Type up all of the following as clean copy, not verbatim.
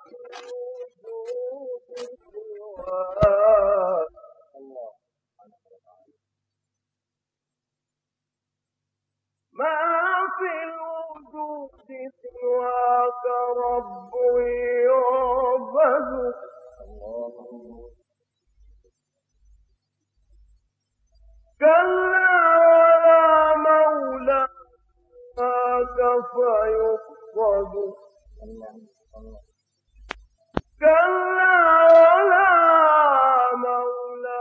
سواك رب يعبد كلا ولا مولى فيقصد كلا ولا مولى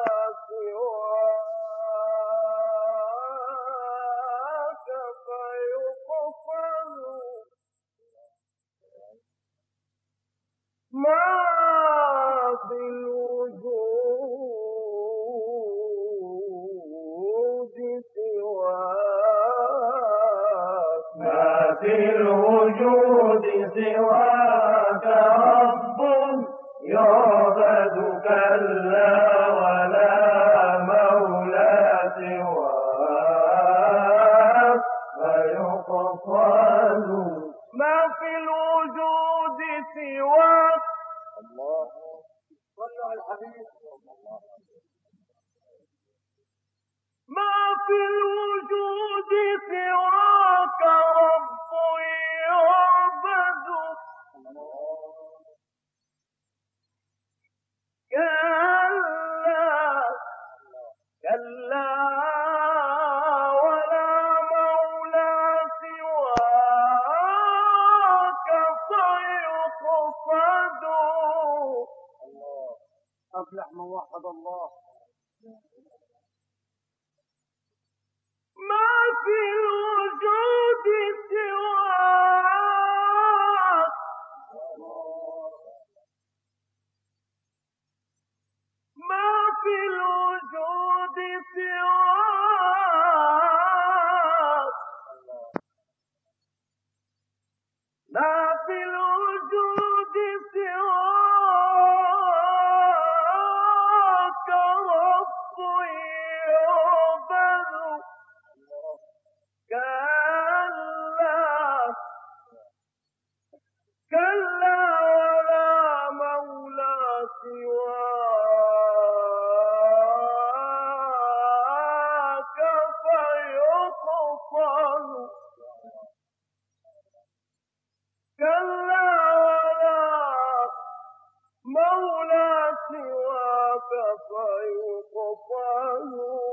سواك فيقصد ما في الوجود سواك ما في الوجود سواك رب يعبد كلا ولا مولى سواك فيقصد ما في الوجود سواك الله صلى على الحبيب ما في الوجود سواك رب يعبد كلا ولا مولى سواك فيقصد أفلح من وحد الله ما في الوجود سواك ما في الوجود سواك ما في الوجود سواك رب يعبد كلا ولا مولى سواك فيقصد كلا ولا مولى سواك فيقصد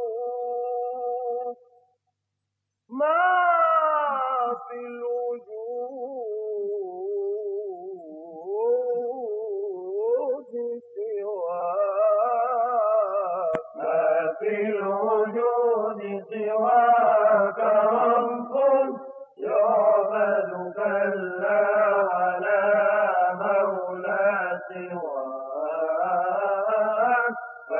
ما في الوجود سواك ما في الوجود سواك رب يعبد كلا ولا مولى سواك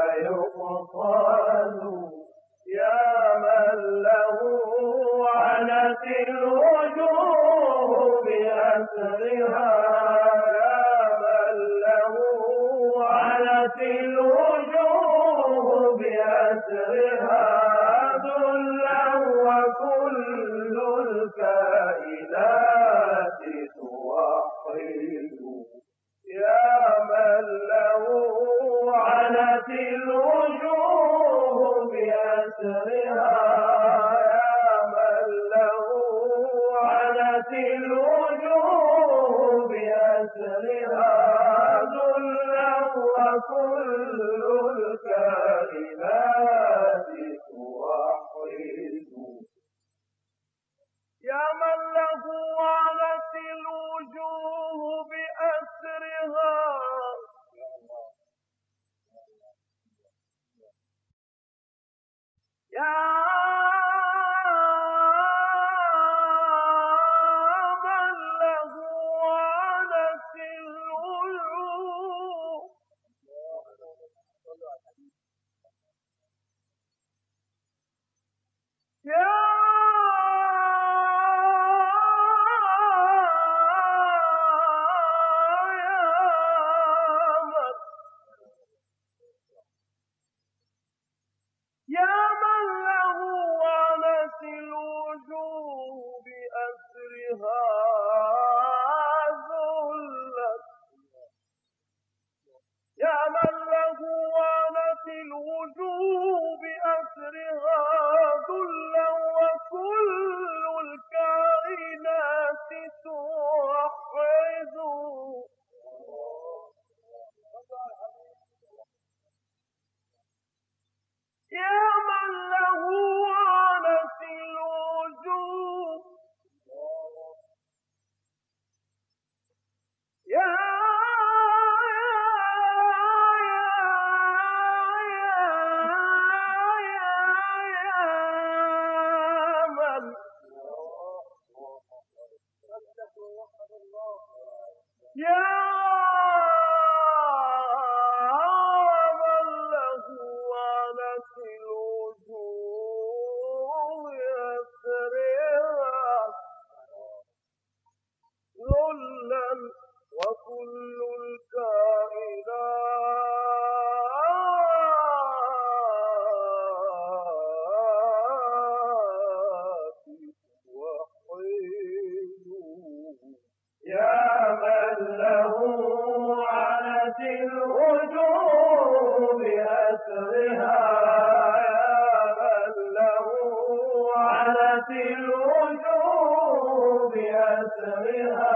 فيقصد يا من له عنت الوجوه بأسرها يا من له عنت الوجوه بأسرها ذلا وكل الكائنات توحد يا من له عنت الوجوه بأسرها يا من له عنت الوجوه بأسرها ذلا وكل الكائنات توحد يا من له عنت الوجوه بأسرها يا من له عنت الوجوه يا من له عنت الوجوه بأسرها ذلت يا من له عنت الوجوه يسرها ذلا وكل الكائنات وحيد يا من له عنت الوجوه بأسرها يا من له عنت الوجوه بأسرها